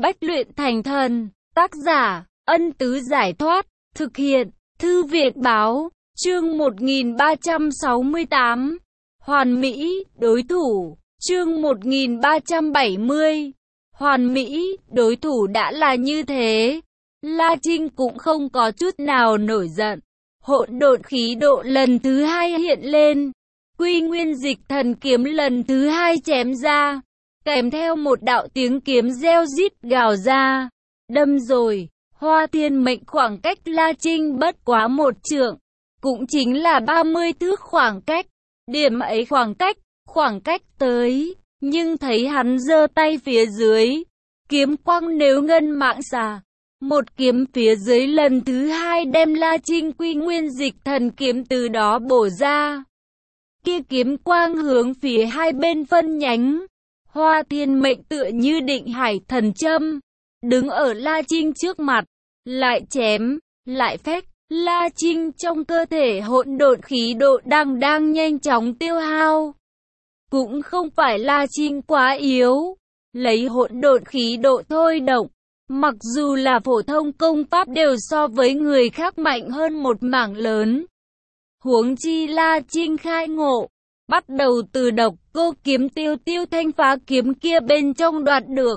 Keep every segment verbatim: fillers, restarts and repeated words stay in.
bách luyện thành thần. Tác giả, Ân Tứ Giải Thoát. Thực hiện, Thư viện Báo. Chương một nghìn ba trăm sáu mươi tám. Hoàn Mỹ, đối thủ. Chương một nghìn ba trăm bảy mươi. Hoàn Mỹ, đối thủ đã là như thế. La Trinh cũng không có chút nào nổi giận. Hỗn độn khí độ lần thứ hai hiện lên. Quy nguyên dịch thần kiếm lần thứ hai chém ra. Kèm theo một đạo tiếng kiếm reo rít gào ra. Đâm rồi, Hoa Thiên Mệnh khoảng cách La Trinh bất quá một trượng. Cũng chính là ba mươi thước khoảng cách. Điểm ấy khoảng cách, khoảng cách tới. Nhưng thấy hắn giơ tay phía dưới. Kiếm quang nếu ngân mạng xà. Một kiếm phía dưới lần thứ hai đem La Trinh quy nguyên dịch thần kiếm từ đó bổ ra. Kia kiếm quang hướng phía hai bên phân nhánh. Hoa Thiên Mệnh tựa như định hải thần châm. Đứng ở La Trinh trước mặt. Lại chém, lại phách. La Trinh trong cơ thể hỗn độn khí độ đang đang nhanh chóng tiêu hao. Cũng không phải La Trinh quá yếu. Lấy hỗn độn khí độ thôi động. Mặc dù là phổ thông công pháp đều so với người khác mạnh hơn một mảng lớn. Huống chi La Trinh khai ngộ. Bắt đầu từ độc cô kiếm tiêu tiêu thanh phá kiếm kia bên trong đoạt được.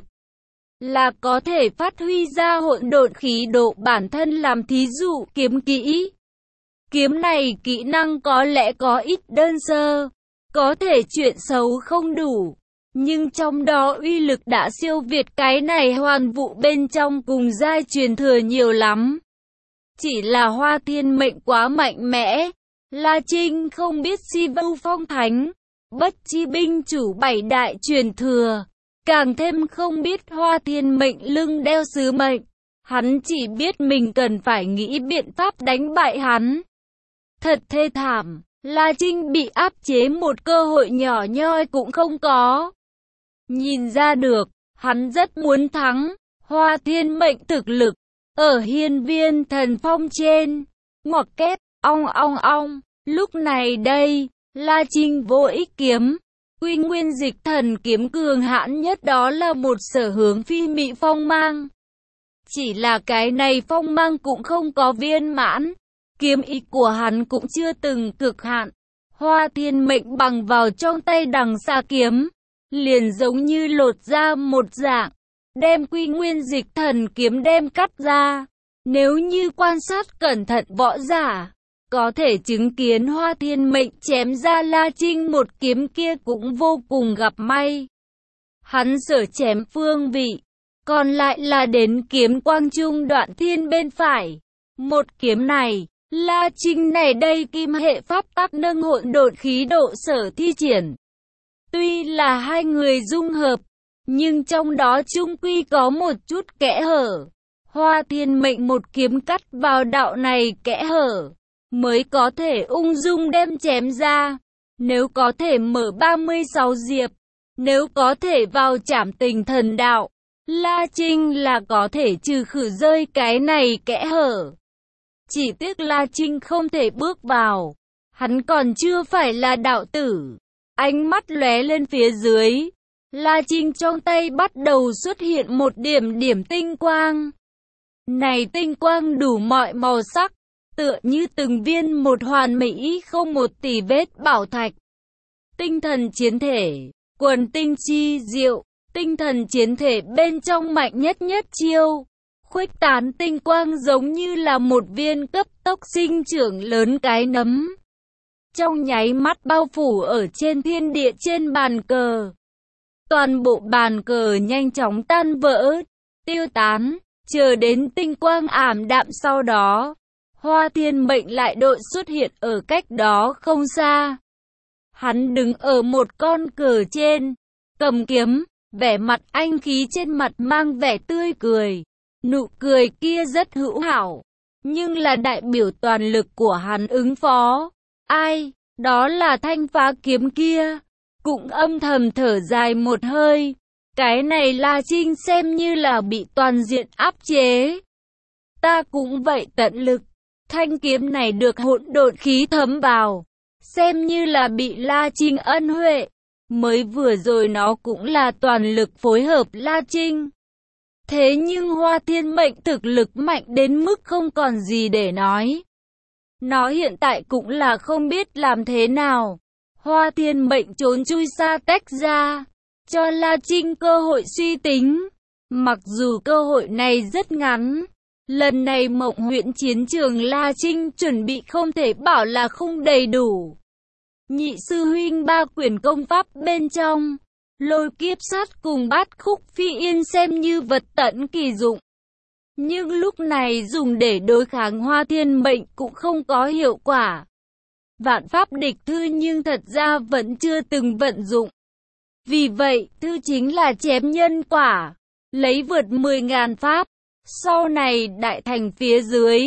Là có thể phát huy ra hỗn độn khí độ bản thân làm thí dụ kiếm kỹ. Kiếm này kỹ năng có lẽ có ít đơn sơ. Có thể chuyện xấu không đủ. Nhưng trong đó uy lực đã siêu việt cái này hoàn vụ bên trong cùng giai truyền thừa nhiều lắm. Chỉ là Hoa Thiên Mệnh quá mạnh mẽ. La Trinh không biết Si Vu Phong Thánh, Bất Chi Binh chủ bảy đại truyền thừa. Càng thêm không biết Hoa Thiên Mệnh lưng đeo sứ mệnh. Hắn chỉ biết mình cần phải nghĩ biện pháp đánh bại hắn. Thật thê thảm, La Trinh bị áp chế một cơ hội nhỏ nhoi cũng không có. Nhìn ra được, hắn rất muốn thắng. Hoa Thiên Mệnh thực lực, ở hiên viên thần phong trên. Ngoặc kép, ong ong ong. Lúc này đây, La Trinh vô ích kiếm. Quy nguyên dịch thần kiếm cường hãn nhất đó là một sở hướng phi mị phong mang. Chỉ là cái này phong mang cũng không có viên mãn. Kiếm ý của hắn cũng chưa từng cực hạn. Hoa Thiên Mệnh bằng vào trong tay đằng xa kiếm. Liền giống như lột ra một dạng. Đem quy nguyên dịch thần kiếm đem cắt ra. Nếu như quan sát cẩn thận võ giả. Có thể chứng kiến Hoa Thiên Mệnh chém ra La Trinh một kiếm kia cũng vô cùng gặp may. Hắn sở chém phương vị. Còn lại là đến kiếm quang trung đoạn thiên bên phải. Một kiếm này, La Trinh này đây kim hệ pháp tắc nâng hỗn độn khí độ sở thi triển. Tuy là hai người dung hợp, nhưng trong đó chung quy có một chút kẽ hở. Hoa Thiên Mệnh một kiếm cắt vào đạo này kẽ hở. Mới có thể ung dung đem chém ra. Nếu có thể mở ba mươi sáu diệp. Nếu có thể vào trảm tình thần đạo. La Trinh là có thể trừ khử rơi cái này kẽ hở. Chỉ tiếc La Trinh không thể bước vào. Hắn còn chưa phải là đạo tử. Ánh mắt lóe lên phía dưới. La Trinh trong tay bắt đầu xuất hiện một điểm điểm tinh quang. Này tinh quang đủ mọi màu sắc. Tựa như từng viên một hoàn mỹ không một tì vết bảo thạch. Tinh thần chiến thể, quần tinh chi diệu, tinh thần chiến thể bên trong mạnh nhất nhất chiêu. Khuếch tán tinh quang giống như là một viên cấp tốc sinh trưởng lớn cái nấm. Trong nháy mắt bao phủ ở trên thiên địa trên bàn cờ. Toàn bộ bàn cờ nhanh chóng tan vỡ, tiêu tán, chờ đến tinh quang ảm đạm sau đó. Hoa Thiên Mệnh lại đội xuất hiện ở cách đó không xa. Hắn đứng ở một con cờ trên, cầm kiếm, vẻ mặt anh khí trên mặt mang vẻ tươi cười. Nụ cười kia rất hữu hảo, nhưng là đại biểu toàn lực của hắn ứng phó. Ai, đó là thanh phá kiếm kia, cũng âm thầm thở dài một hơi. Cái này La Trinh xem như là bị toàn diện áp chế. Ta cũng vậy tận lực. Thanh kiếm này được hỗn độn khí thấm vào, xem như là bị La Trinh ân huệ. Mới vừa rồi nó cũng là toàn lực phối hợp La Trinh. Thế nhưng Hoa Thiên Mệnh thực lực mạnh đến mức không còn gì để nói. Nó hiện tại cũng là không biết làm thế nào. Hoa Thiên Mệnh trốn chui xa tách ra, cho La Trinh cơ hội suy tính. Mặc dù cơ hội này rất ngắn, lần này Mộng Huyễn chiến trường La Trinh chuẩn bị không thể bảo là không đầy đủ. Nhị sư huynh ba quyển công pháp bên trong, Lôi Kiếp Sát cùng Bát Khúc Phi Yên xem như vật tận kỳ dụng. Nhưng lúc này dùng để đối kháng Hoa Thiên Mệnh cũng không có hiệu quả. Vạn pháp địch thư nhưng thật ra vẫn chưa từng vận dụng. Vì vậy, thư chính là chém nhân quả, lấy vượt mười ngàn pháp. Sau này đại thành phía dưới,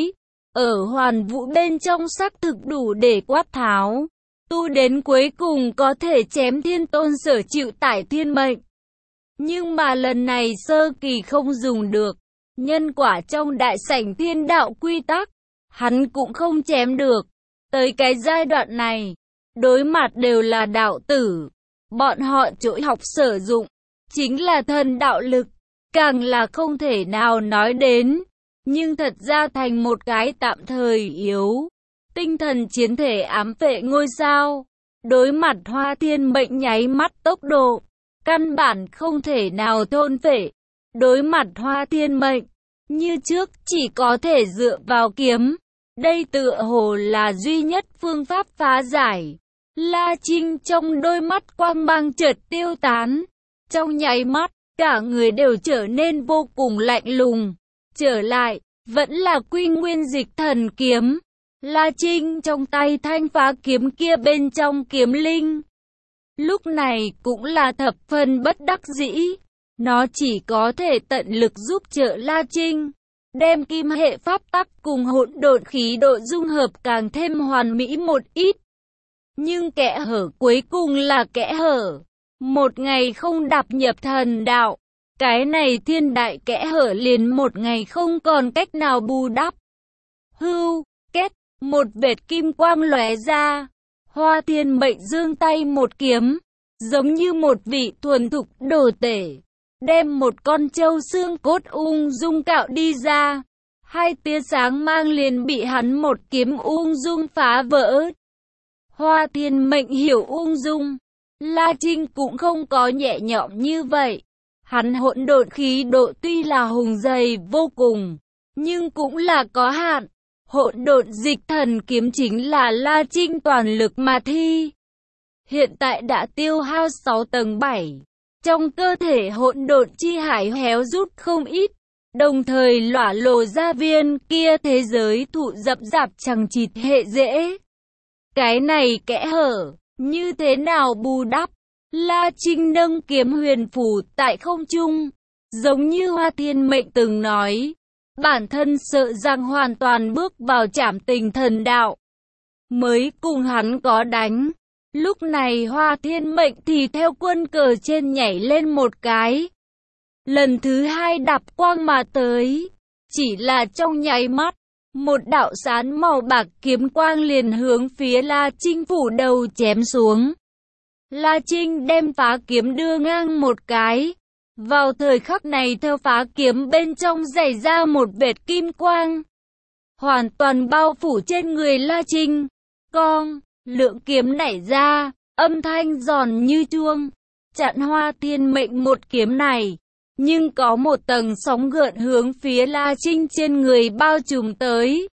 ở hoàn vũ bên trong xác thực đủ để quát tháo. Tu đến cuối cùng có thể chém thiên tôn sở chịu tải thiên mệnh. Nhưng mà lần này sơ kỳ không dùng được. Nhân quả trong đại sảnh thiên đạo quy tắc, hắn cũng không chém được. Tới cái giai đoạn này, đối mặt đều là đạo tử. Bọn họ chỗ học sử dụng, chính là thần đạo lực, càng là không thể nào nói đến. Nhưng thật ra thành một cái tạm thời yếu. Tinh thần chiến thể ám vệ ngôi sao, đối mặt Hoa Thiên Mệnh nháy mắt tốc độ, căn bản không thể nào thôn phệ. Đối mặt Hoa Thiên Mệnh, như trước chỉ có thể dựa vào kiếm. Đây tựa hồ là duy nhất phương pháp phá giải. La Trinh trong đôi mắt quang mang chợt tiêu tán. Trong nháy mắt, cả người đều trở nên vô cùng lạnh lùng. Trở lại, vẫn là Quy Nguyên Dịch Thần Kiếm. La Trinh trong tay thanh phá kiếm kia bên trong kiếm linh. Lúc này cũng là thập phần bất đắc dĩ. Nó chỉ có thể tận lực giúp trợ La Trinh, đem kim hệ pháp tắc cùng hỗn độn khí độ dung hợp càng thêm hoàn mỹ một ít. Nhưng kẽ hở cuối cùng là kẽ hở. Một ngày không đạp nhập thần đạo, cái này thiên đại kẽ hở liền một ngày không còn cách nào bù đắp. Hưu, kết, một vệt kim quang lóe ra. Hoa Thiên Mệnh giương tay một kiếm, giống như một vị thuần thục đồ tể, đem một con trâu xương cốt ung dung cạo đi ra. Hai tia sáng mang liền bị hắn một kiếm ung dung phá vỡ. Hoa Thiên Mệnh hiểu ung dung, La Trinh cũng không có nhẹ nhõm như vậy. Hắn hỗn độn khí độ tuy là hùng dày vô cùng, nhưng cũng là có hạn. Hỗn độn dịch thần kiếm chính là La Trinh toàn lực mà thi. Hiện tại đã tiêu hao sáu tầng bảy. Trong cơ thể hỗn độn chi hải héo rút không ít. Đồng thời lỏa lộ ra viên kia thế giới thụ dập dạp chẳng chịt hệ dễ. Cái này kẽ hở, như thế nào bù đắp? La Trinh nâng kiếm huyền phù tại không trung. Giống như Hoa Thiên Mệnh từng nói, bản thân sợ rằng hoàn toàn bước vào trảm tình thần đạo, mới cùng hắn có đánh. Lúc này Hoa Thiên Mệnh thì theo quân cờ trên nhảy lên một cái. Lần thứ hai đạp quang mà tới. Chỉ là trong nháy mắt, một đạo sán màu bạc kiếm quang liền hướng phía La Trinh phủ đầu chém xuống. La Trinh đem phá kiếm đưa ngang một cái. Vào thời khắc này theo phá kiếm bên trong rảy ra một vệt kim quang, hoàn toàn bao phủ trên người La Trinh. Cong, lượng kiếm nảy ra, âm thanh giòn như chuông, chặn Hoa Thiên Mệnh một kiếm này. Nhưng có một tầng sóng gợn hướng phía La Trinh trên người bao trùm tới.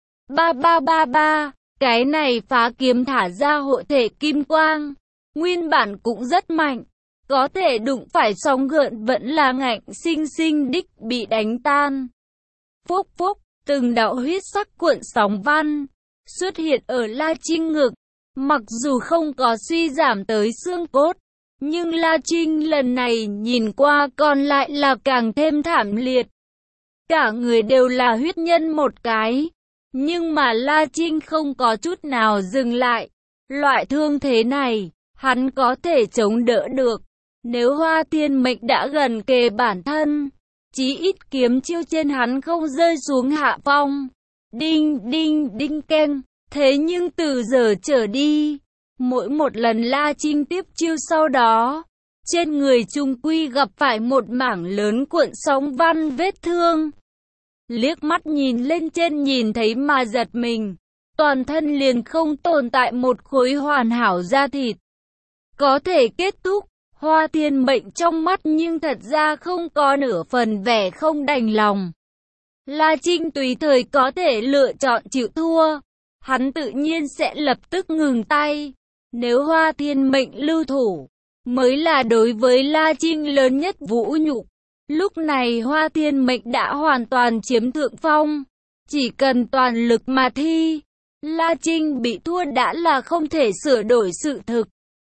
Ba ba ba ba, cái này phá kiếm thả ra hộ thể kim quang, nguyên bản cũng rất mạnh. Có thể đụng phải sóng gợn vẫn là ngạnh sinh sinh đích bị đánh tan. Phốc phốc, từng đạo huyết sắc cuộn sóng văn xuất hiện ở La Trinh ngực. Mặc dù không có suy giảm tới xương cốt, nhưng La Trinh lần này nhìn qua còn lại là càng thêm thảm liệt. Cả người đều là huyết nhân một cái. Nhưng mà La Trinh không có chút nào dừng lại. Loại thương thế này, hắn có thể chống đỡ được. Nếu Hoa Thiên Mệnh đã gần kề bản thân, chí ít kiếm chiêu trên hắn không rơi xuống hạ phong. Đinh đinh đinh keng. Thế nhưng từ giờ trở đi, mỗi một lần La Trinh tiếp chiêu sau đó, trên người trung quy gặp phải một mảng lớn cuộn sóng văn vết thương. Liếc mắt nhìn lên trên nhìn thấy mà giật mình, toàn thân liền không tồn tại một khối hoàn hảo da thịt. Có thể kết thúc, Hoa Thiên Mệnh trong mắt nhưng thật ra không có nửa phần vẻ không đành lòng. La Trinh tùy thời có thể lựa chọn chịu thua, hắn tự nhiên sẽ lập tức ngừng tay. Nếu Hoa Thiên Mệnh lưu thủ, mới là đối với La Trinh lớn nhất vũ nhục. Lúc này Hoa Thiên Mệnh đã hoàn toàn chiếm thượng phong, chỉ cần toàn lực mà thi, La Trinh bị thua đã là không thể sửa đổi sự thực.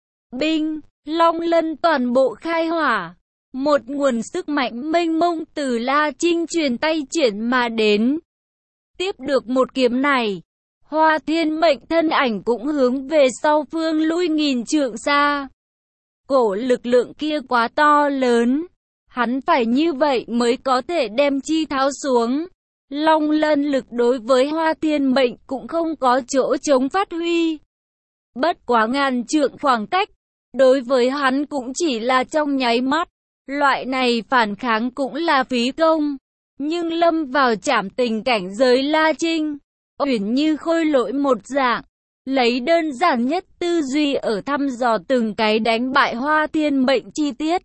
Binh, Long Lân toàn bộ khai hỏa, một nguồn sức mạnh mênh mông từ La Trinh truyền tay chuyển mà đến. Tiếp được một kiếm này, Hoa Thiên Mệnh thân ảnh cũng hướng về sau phương lui nghìn trượng xa. Cổ lực lượng kia quá to lớn, hắn phải như vậy mới có thể đem chi tháo xuống. Long Lân lực đối với Hoa Thiên Mệnh cũng không có chỗ chống phát huy. Bất quá ngàn trượng khoảng cách, đối với hắn cũng chỉ là trong nháy mắt. Loại này phản kháng cũng là phí công. Nhưng lâm vào trảm tình cảnh giới La Trinh, uyển như khôi lỗi một dạng, lấy đơn giản nhất tư duy ở thăm dò từng cái đánh bại Hoa Thiên Mệnh chi tiết.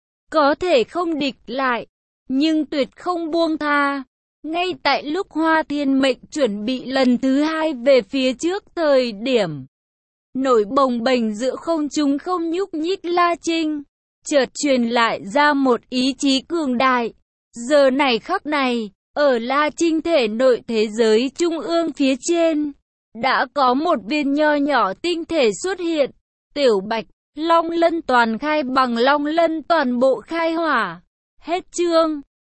Có thể không địch lại, nhưng tuyệt không buông tha. Ngay tại lúc Hoa Thiên Mệnh chuẩn bị lần thứ hai về phía trước thời điểm, nổi bồng bềnh giữa không trung không nhúc nhích La Trinh, chợt truyền lại ra một ý chí cường đại. Giờ này khắc này, ở La Trinh thể nội thế giới trung ương phía trên, đã có một viên nho nhỏ tinh thể xuất hiện. Tiểu Bạch, Long Lân toàn khai bằng Long Lân toàn bộ khai hỏa. Hết chương.